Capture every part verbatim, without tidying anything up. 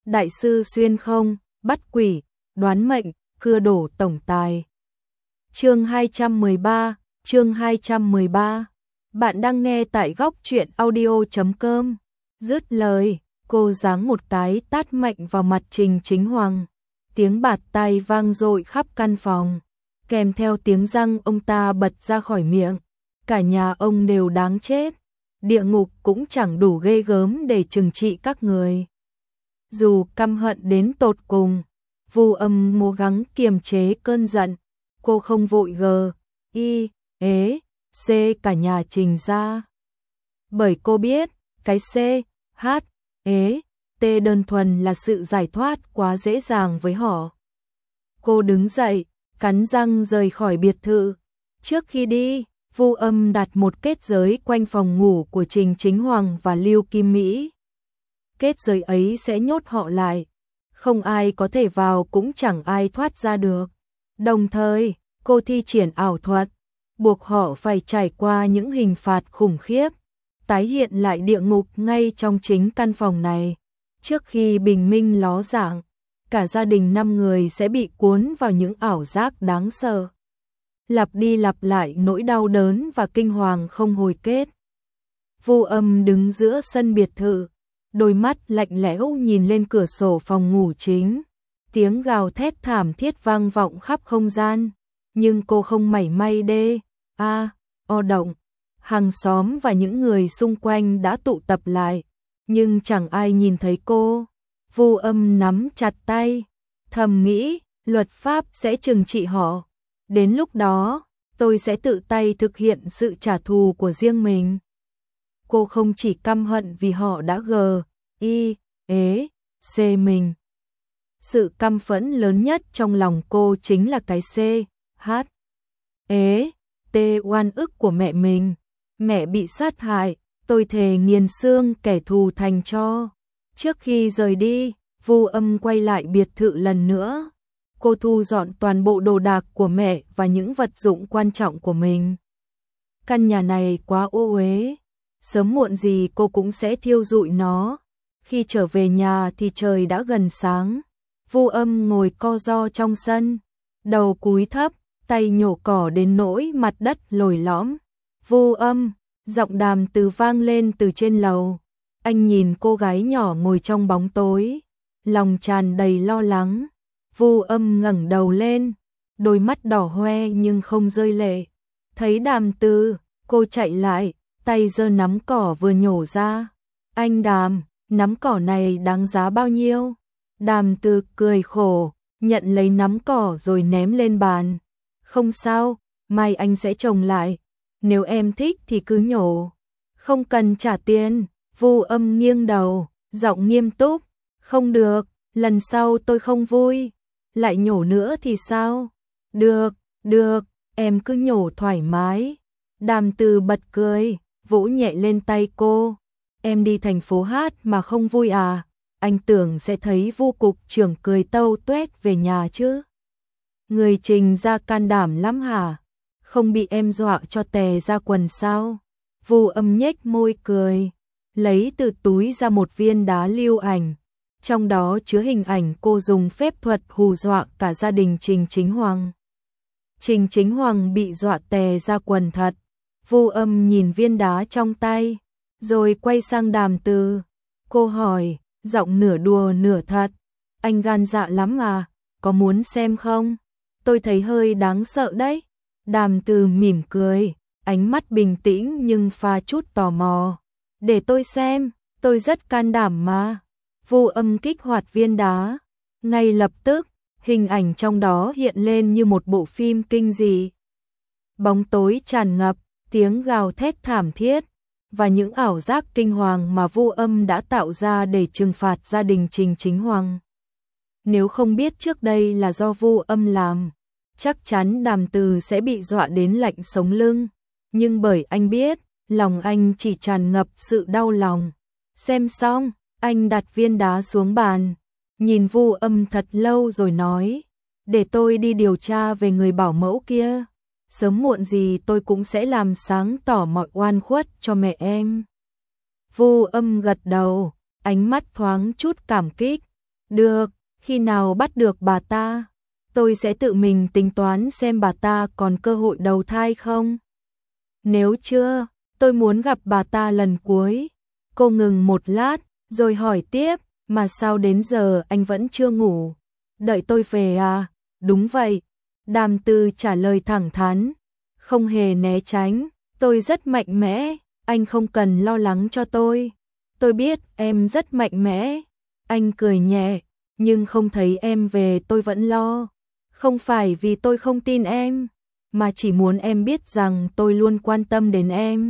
đại sư xuyên không, bắt quỷ, đoán mệnh, cưa đổ tổng tài. Chương hai trăm mười ba, chương hai trăm mười ba. Bạn đang nghe tại góc truyện audio chấm com. Dứt lời, cô giáng một cái tát mạnh vào mặt Trình Chính Hoàng. Tiếng bạt tai vang dội khắp căn phòng, kèm theo tiếng răng ông ta bật ra khỏi miệng. Cả nhà ông đều đáng chết. Địa ngục cũng chẳng đủ ghê gớm để trừng trị các người. Dù căm hận đến tột cùng, Vu Âm cố gắng kiềm chế cơn giận. Cô không vội gờ, y, ế, c cả nhà Trình ra. Bởi cô biết, cái c, h, ế, t đơn thuần là sự giải thoát quá dễ dàng với họ. Cô đứng dậy, cắn răng rời khỏi biệt thự. Trước khi đi, Vu Âm đặt một kết giới quanh phòng ngủ của Trình Chính Hoàng và Lưu Kim Mỹ. Kết giới ấy sẽ nhốt họ lại, không ai có thể vào cũng chẳng ai thoát ra được. Đồng thời, cô thi triển ảo thuật, buộc họ phải trải qua những hình phạt khủng khiếp, tái hiện lại địa ngục ngay trong chính căn phòng này. Trước khi bình minh ló dạng, cả gia đình năm người sẽ bị cuốn vào những ảo giác đáng sợ, lặp đi lặp lại nỗi đau đớn và kinh hoàng không hồi kết. Vu Âm đứng giữa sân biệt thự, đôi mắt lạnh lẽo nhìn lên cửa sổ phòng ngủ chính. Tiếng gào thét thảm thiết vang vọng khắp không gian, nhưng cô không mảy may đê, a, o động. Hàng xóm và những người xung quanh đã tụ tập lại, nhưng chẳng ai nhìn thấy cô. Vu Âm nắm chặt tay, thầm nghĩ, luật pháp sẽ trừng trị họ. Đến lúc đó, tôi sẽ tự tay thực hiện sự trả thù của riêng mình. Cô không chỉ căm hận vì họ đã gờ, y, ế, c mình. Sự căm phẫn lớn nhất trong lòng cô chính là cái c, h, ế, t oan ức của mẹ mình. Mẹ bị sát hại, tôi thề nghiền xương kẻ thù thành tro. Trước khi rời đi, Vu Âm quay lại biệt thự lần nữa. Cô thu dọn toàn bộ đồ đạc của mẹ và những vật dụng quan trọng của mình. Căn nhà này quá ô uế, sớm muộn gì cô cũng sẽ thiêu rụi nó. Khi trở về nhà thì trời đã gần sáng. Vu Âm ngồi co ro trong sân, đầu cúi thấp, tay nhổ cỏ đến nỗi mặt đất lồi lõm. Vu Âm, giọng Đàm Từ vang lên từ trên lầu. Anh nhìn cô gái nhỏ ngồi trong bóng tối, lòng tràn đầy lo lắng. Vu Âm ngẩng đầu lên, đôi mắt đỏ hoe nhưng không rơi lệ. Thấy Đàm Từ, cô chạy lại, tay giơ nắm cỏ vừa nhổ ra. Anh Đàm, nắm cỏ này đáng giá bao nhiêu? Đàm Từ cười khổ, nhận lấy nắm cỏ rồi ném lên bàn. Không sao, mai anh sẽ trồng lại. Nếu em thích thì cứ nhổ. Không cần trả tiền. Vu Âm nghiêng đầu, giọng nghiêm túc. Không được, lần sau tôi không vui. Lại nhổ nữa thì sao? Được, được, em cứ nhổ thoải mái. Đàm Từ bật cười, vỗ nhẹ lên tay cô. Em đi thành phố hát mà không vui à? Anh tưởng sẽ thấy Vu cục trưởng cười tâu tuét về nhà chứ. Người Trình ra can đảm lắm hả? Không bị em dọa cho tè ra quần sao? Vu Âm nhếch môi cười, lấy từ túi ra một viên đá lưu ảnh. Trong đó chứa hình ảnh cô dùng phép thuật hù dọa cả gia đình Trình Chính Hoàng. Trình Chính Hoàng bị dọa tè ra quần thật. Vu Âm nhìn viên đá trong tay, rồi quay sang Đàm Từ. Cô hỏi, giọng nửa đùa nửa thật. Anh gan dạ lắm à, có muốn xem không? Tôi thấy hơi đáng sợ đấy. Đàm Từ mỉm cười, ánh mắt bình tĩnh nhưng pha chút tò mò. Để tôi xem, tôi rất can đảm mà. Vu Âm kích hoạt viên đá. Ngay lập tức, hình ảnh trong đó hiện lên như một bộ phim kinh dị. Bóng tối tràn ngập, tiếng gào thét thảm thiết, và những ảo giác kinh hoàng mà Vu Âm đã tạo ra để trừng phạt gia đình Trình Chính Hoàng. Nếu không biết trước đây là do Vu Âm làm, chắc chắn Đàm Từ sẽ bị dọa đến lạnh sống lưng. Nhưng bởi anh biết, lòng anh chỉ tràn ngập sự đau lòng. Xem xong, anh đặt viên đá xuống bàn, nhìn Vu Âm thật lâu rồi nói, để tôi đi điều tra về người bảo mẫu kia. Sớm muộn gì tôi cũng sẽ làm sáng tỏ mọi oan khuất cho mẹ em. Vu Âm gật đầu, ánh mắt thoáng chút cảm kích. Được, khi nào bắt được bà ta, tôi sẽ tự mình tính toán xem bà ta còn cơ hội đầu thai không. Nếu chưa, tôi muốn gặp bà ta lần cuối. Cô ngừng một lát, rồi hỏi tiếp, mà sao đến giờ anh vẫn chưa ngủ? Đợi tôi về à? Đúng vậy. Đàm Từ trả lời thẳng thắn, không hề né tránh, tôi rất mạnh mẽ, anh không cần lo lắng cho tôi. Tôi biết em rất mạnh mẽ. Anh cười nhẹ, nhưng không thấy em về tôi vẫn lo. Không phải vì tôi không tin em, mà chỉ muốn em biết rằng tôi luôn quan tâm đến em.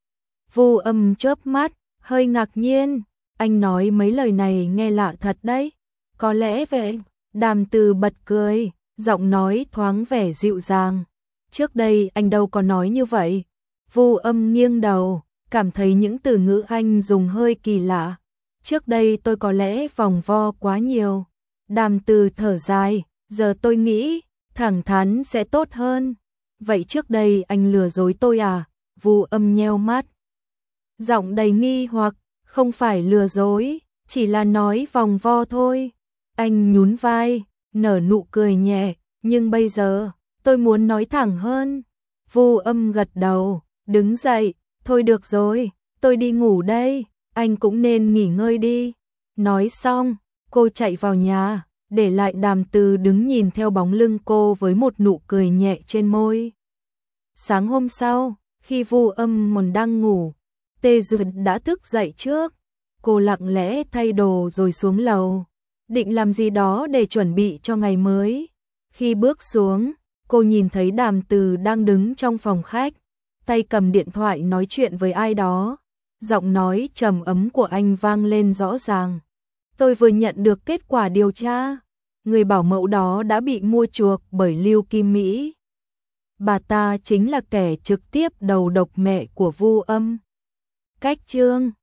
Vu Âm chớp mắt, hơi ngạc nhiên, anh nói mấy lời này nghe lạ thật đấy. Có lẽ vậy. Đàm Từ bật cười, giọng nói thoáng vẻ dịu dàng. Trước đây anh đâu có nói như vậy. Vu Âm nghiêng đầu, cảm thấy những từ ngữ anh dùng hơi kỳ lạ. Trước đây tôi có lẽ vòng vo quá nhiều. Đàm Từ thở dài, giờ tôi nghĩ thẳng thắn sẽ tốt hơn. Vậy trước đây anh lừa dối tôi à? Vu Âm nheo mắt, giọng đầy nghi hoặc, không phải lừa dối, chỉ là nói vòng vo thôi. Anh nhún vai, nở nụ cười nhẹ, nhưng bây giờ, tôi muốn nói thẳng hơn. Vu Âm gật đầu, đứng dậy, thôi được rồi, tôi đi ngủ đây, anh cũng nên nghỉ ngơi đi. Nói xong, cô chạy vào nhà, để lại Đàm Từ đứng nhìn theo bóng lưng cô với một nụ cười nhẹ trên môi. Sáng hôm sau, khi Vu Âm còn đang ngủ, Tê Duyệt đã thức dậy trước. Cô lặng lẽ thay đồ rồi xuống lầu, định làm gì đó để chuẩn bị cho ngày mới. Khi bước xuống, cô nhìn thấy Đàm Từ đang đứng trong phòng khách, tay cầm điện thoại nói chuyện với ai đó. Giọng nói trầm ấm của anh vang lên rõ ràng. Tôi vừa nhận được kết quả điều tra, người bảo mẫu đó đã bị mua chuộc bởi Lưu Kim Mỹ. Bà ta chính là kẻ trực tiếp đầu độc mẹ của Vu Âm. Cách chương